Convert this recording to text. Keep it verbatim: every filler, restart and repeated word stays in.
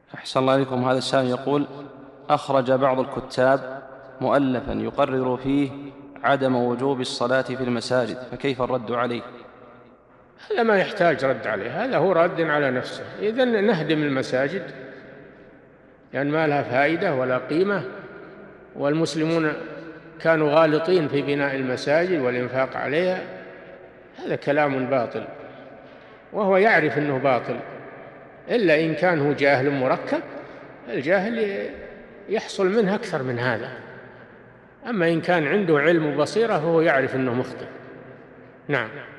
أحسن الله عليكم. هذا السائل يقول: أخرج بعض الكتاب مؤلفا يقرر فيه عدم وجوب الصلاة في المساجد، فكيف الرد عليه؟ هذا ما يحتاج رد عليه، هذا هو رد على نفسه. إذن نهدم المساجد لأن يعني ما لها فائدة ولا قيمة، والمسلمون كانوا غالطين في بناء المساجد والإنفاق عليها. هذا كلام باطل، وهو يعرف أنه باطل، إلا إن كان هو جاهل مركب. الجاهل يحصل منه أكثر من هذا، أما إن كان عنده علم وبصيرة فهو يعرف أنه مخطئ. نعم.